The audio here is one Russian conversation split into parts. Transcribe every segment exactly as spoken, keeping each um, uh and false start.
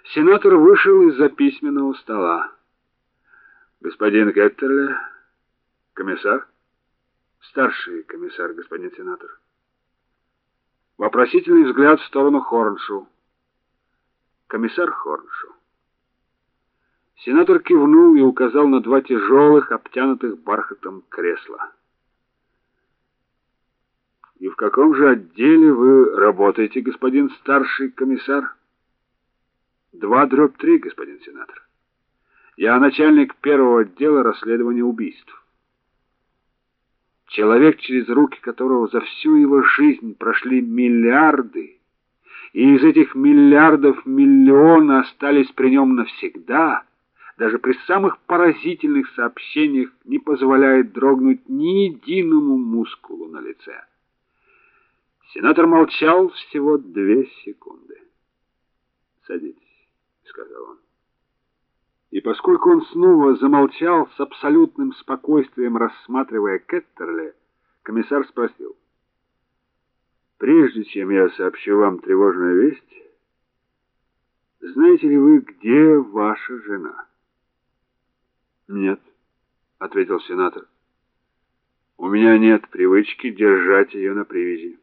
Сенатор вышел из-за письменного стола. Господин Кеттерли, комиссар? Старший комиссар, господин сенатор. Вопросительный взгляд в сторону Хорншу. Комиссар Хорншу. Сенатор кивнул и указал на два тяжелых, обтянутых бархатом кресла. И в каком же отделе вы работаете, господин старший комиссар? Два дробь три, господин сенатор. Я начальник первого отдела расследования убийств. Человек, через руки которого за всю его жизнь прошли миллиарды, и из этих миллиардов миллионы остались при нем навсегда, даже при самых поразительных сообщениях не позволяет дрогнуть ни единому мускулу на лице. Сенатор молчал всего две секунды. «Садитесь», — сказал он. И поскольку он снова замолчал, с абсолютным спокойствием рассматривая Кеттерли, комиссар спросил: «Прежде чем я сообщу вам тревожную весть, знаете ли вы, где ваша жена?» «Нет», — ответил сенатор. «У меня нет привычки держать ее на привязи».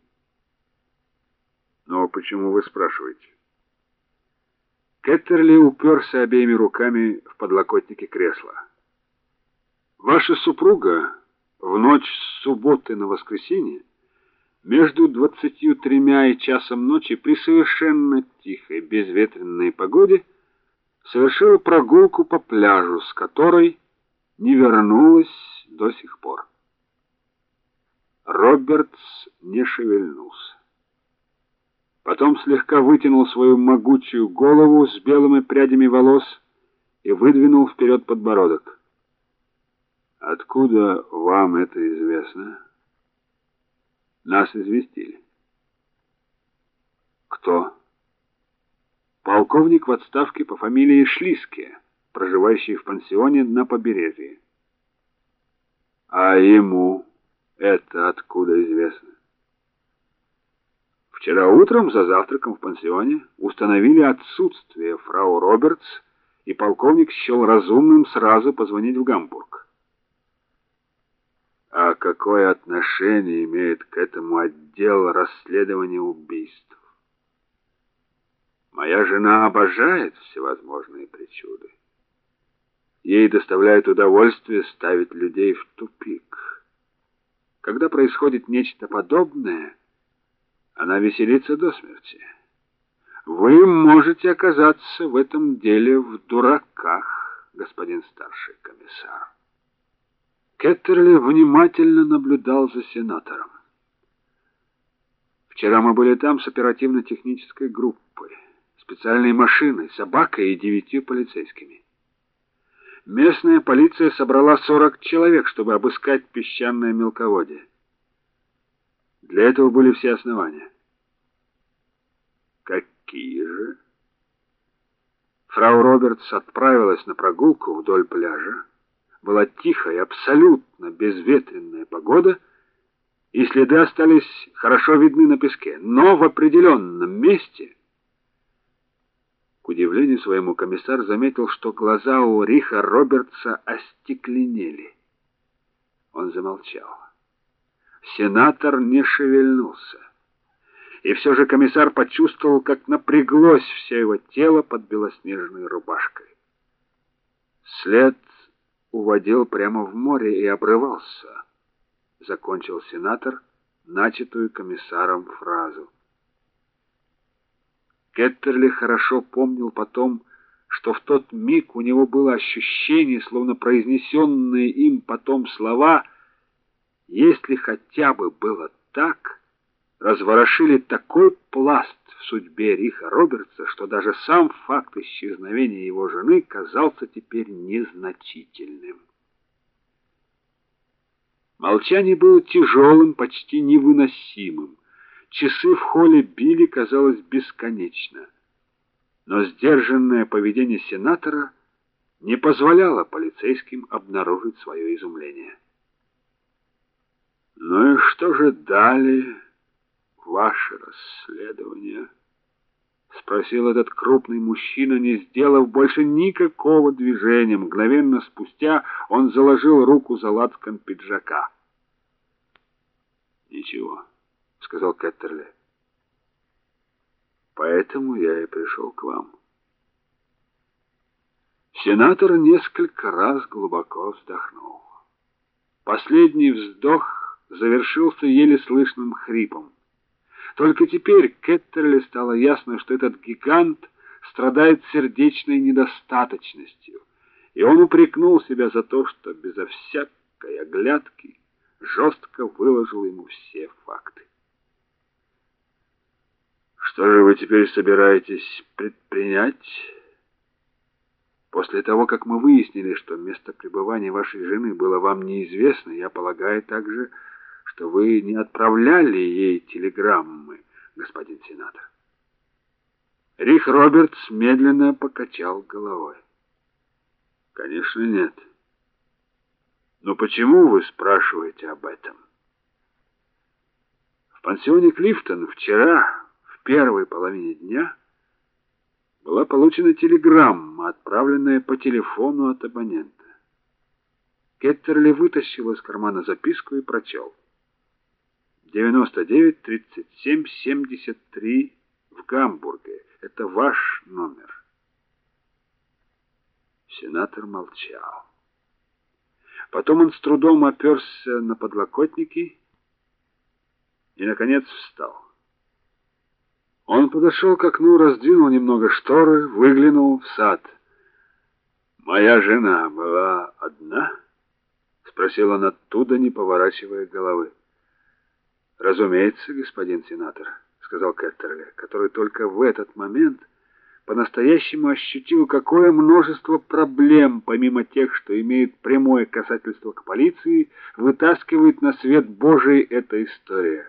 «Но почему вы спрашиваете?» Кеттерли уперся обеими руками в подлокотники кресла. «Ваша супруга в ночь с субботы на воскресенье между двадцатью тремя и часом ночи при совершенно тихой, безветренной погоде совершила прогулку по пляжу, с которой не вернулась до сих пор». Робертс не шевельнулся. Потом слегка вытянул свою могучую голову с белыми прядями волос и выдвинул вперед подбородок. «Откуда вам это известно?» «Нас известили». «Кто?» «Полковник в отставке по фамилии Шлиске, проживающий в пансионе на побережье». «А ему это откуда известно?» «Вчера утром за завтраком в пансионе установили отсутствие фрау Робертс, и полковник счел разумным сразу позвонить в Гамбург». «А какое отношение имеет к этому отдел расследования убийств?» «Моя жена обожает всевозможные причуды. Ей доставляет удовольствие ставить людей в тупик. Когда происходит нечто подобное, она веселится до смерти. Вы можете оказаться в этом деле в дураках, господин старший комиссар». Кеттерли внимательно наблюдал за сенатором. «Вчера мы были там с оперативно-технической группой, специальной машиной, собакой и девятью полицейскими. Местная полиция собрала сорок человек, чтобы обыскать песчаное мелководье. Для этого были все основания». «Какие же?» Фрау Робертс отправилась на прогулку вдоль пляжа. Была тихая, абсолютно безветренная погода, и следы остались хорошо видны на песке. Но в определенном месте... К удивлению своему комиссар заметил, что глаза у Риха Робертса остекленели. Он замолчал. Сенатор не шевельнулся. И все же комиссар почувствовал, как напряглось все его тело под белоснежной рубашкой. След уводил прямо в море и обрывался, закончил сенатор начатую комиссаром фразу. Кеттерли хорошо помнил потом, что в тот миг у него было ощущение, словно произнесенные им потом слова, если хотя бы было так, разворошили такой пласт в судьбе Риха Робертса, что даже сам факт исчезновения его жены казался теперь незначительным. Молчание было тяжелым, почти невыносимым. Часы в холле били, казалось, бесконечно. Но сдержанное поведение сенатора не позволяло полицейским обнаружить свое изумление. «Ну и что же далее ваше расследование?» спросил этот крупный мужчина, не сделав больше никакого движения. Мгновенно спустя он заложил руку за лацкан пиджака. Ничего, сказал Кеттерли. Поэтому я и пришел к вам. Сенатор несколько раз глубоко вздохнул. Последний вздох завершился еле слышным хрипом. Только теперь Кеттерли стало ясно, что этот гигант страдает сердечной недостаточностью, и он упрекнул себя за то, что безо всякой оглядки жестко выложил ему все факты. Что же вы теперь собираетесь предпринять? После того, как мы выяснили, что место пребывания вашей жены было вам неизвестно, я полагаю также, что вы не отправляли ей телеграммы, господин сенатор. Рих Робертс медленно покачал головой. Конечно, нет. Но почему вы спрашиваете об этом? В пансионе Клифтон вчера, в первой половине дня, была получена телеграмма, отправленная по телефону от абонента. Кеттерли вытащил из кармана записку и прочел. девяносто девять тридцать семь семьдесят три в Гамбурге. Это ваш номер. Сенатор молчал. Потом он с трудом оперся на подлокотники и, наконец, встал. Он подошел к окну, раздвинул немного шторы, выглянул в сад. «Моя жена была одна?» — спросил он оттуда, не поворачивая головы. «Разумеется, господин сенатор», — сказал Кеттерли, который только в этот момент по-настоящему ощутил, какое множество проблем, помимо тех, что имеют прямое касательство к полиции, вытаскивает на свет Божий эта история.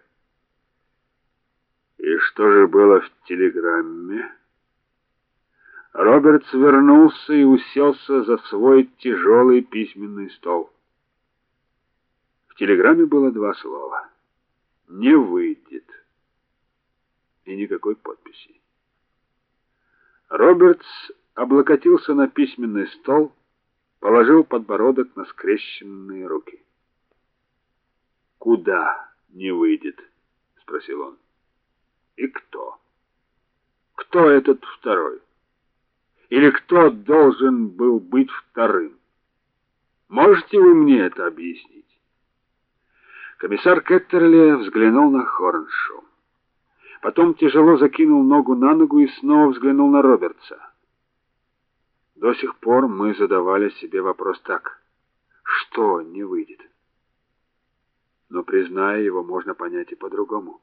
И что же было в телеграмме? Робертс вернулся и уселся за свой тяжелый письменный стол. В телеграмме было два слова: «Не выйдет», и никакой подписи. Робертс облокотился на письменный стол, положил подбородок на скрещенные руки. «Куда не выйдет?» — спросил он. «И кто? Кто этот второй? Или кто должен был быть вторым? Можете вы мне это объяснить?» Комиссар Кеттерли взглянул на Хорншу. Потом тяжело закинул ногу на ногу и снова взглянул на Робертса. До сих пор мы задавали себе вопрос так: что не выйдет? Но, призная, его можно понять и по-другому.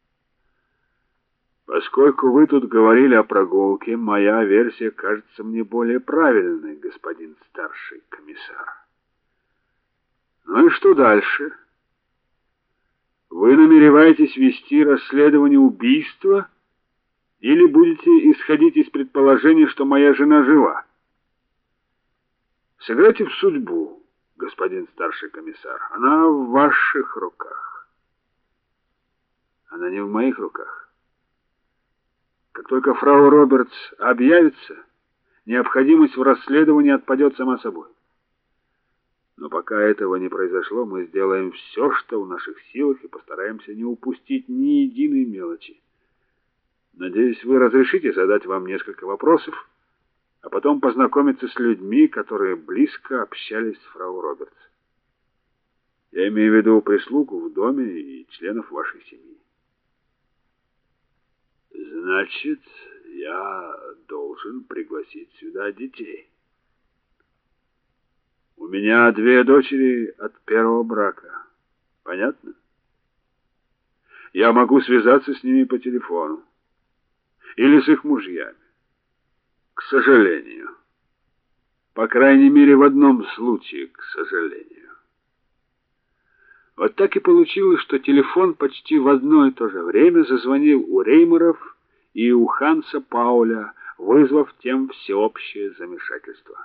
Поскольку вы тут говорили о прогулке, моя версия кажется мне более правильной, господин старший комиссар. Ну и что дальше? Вы намереваетесь вести расследование убийства или будете исходить из предположения, что моя жена жива? Сыграйте в судьбу, господин старший комиссар. Она в ваших руках. Она не в моих руках. Как только фрау Робертс объявится, необходимость в расследовании отпадет сама собой. Но пока этого не произошло, мы сделаем все, что в наших силах, и постараемся не упустить ни единой мелочи. Надеюсь, вы разрешите задать вам несколько вопросов, а потом познакомиться с людьми, которые близко общались с фрау Робертс. Я имею в виду прислугу в доме и членов вашей семьи. Значит, я должен пригласить сюда детей. У меня две дочери от первого брака. Понятно? Я могу связаться с ними по телефону. Или с их мужьями. К сожалению. По крайней мере, в одном случае, к сожалению. Вот так и получилось, что телефон почти в одно и то же время зазвонил у Реймеров и у Ханса Пауля, вызвав тем всеобщее замешательство.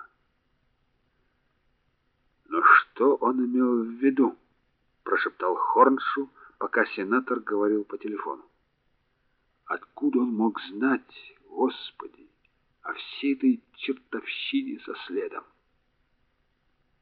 «Но что он имел в виду?» — прошептал Хорншу, пока сенатор говорил по телефону. «Откуда он мог знать Господи, о всей этой чертовщине со следом.